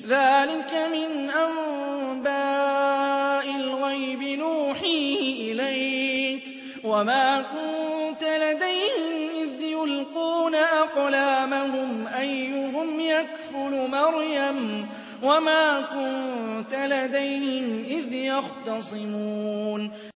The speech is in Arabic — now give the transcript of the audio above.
ذَٰلِكَ مِنْ أَنبَاءِ الْغَيْبِ نُوحِيهِ إِلَيْكَ ۖ وَمَا كُنتَ لَدَيْهِمْ إِذْ يُلْقُونَ أَقْلَامَهُمْ أَيُّهُمْ يَكْفُلُ مَرْيَمَ وَمَا كُنتَ لَدَيْهِمْ إِذْ يَخْتَصِمُونَ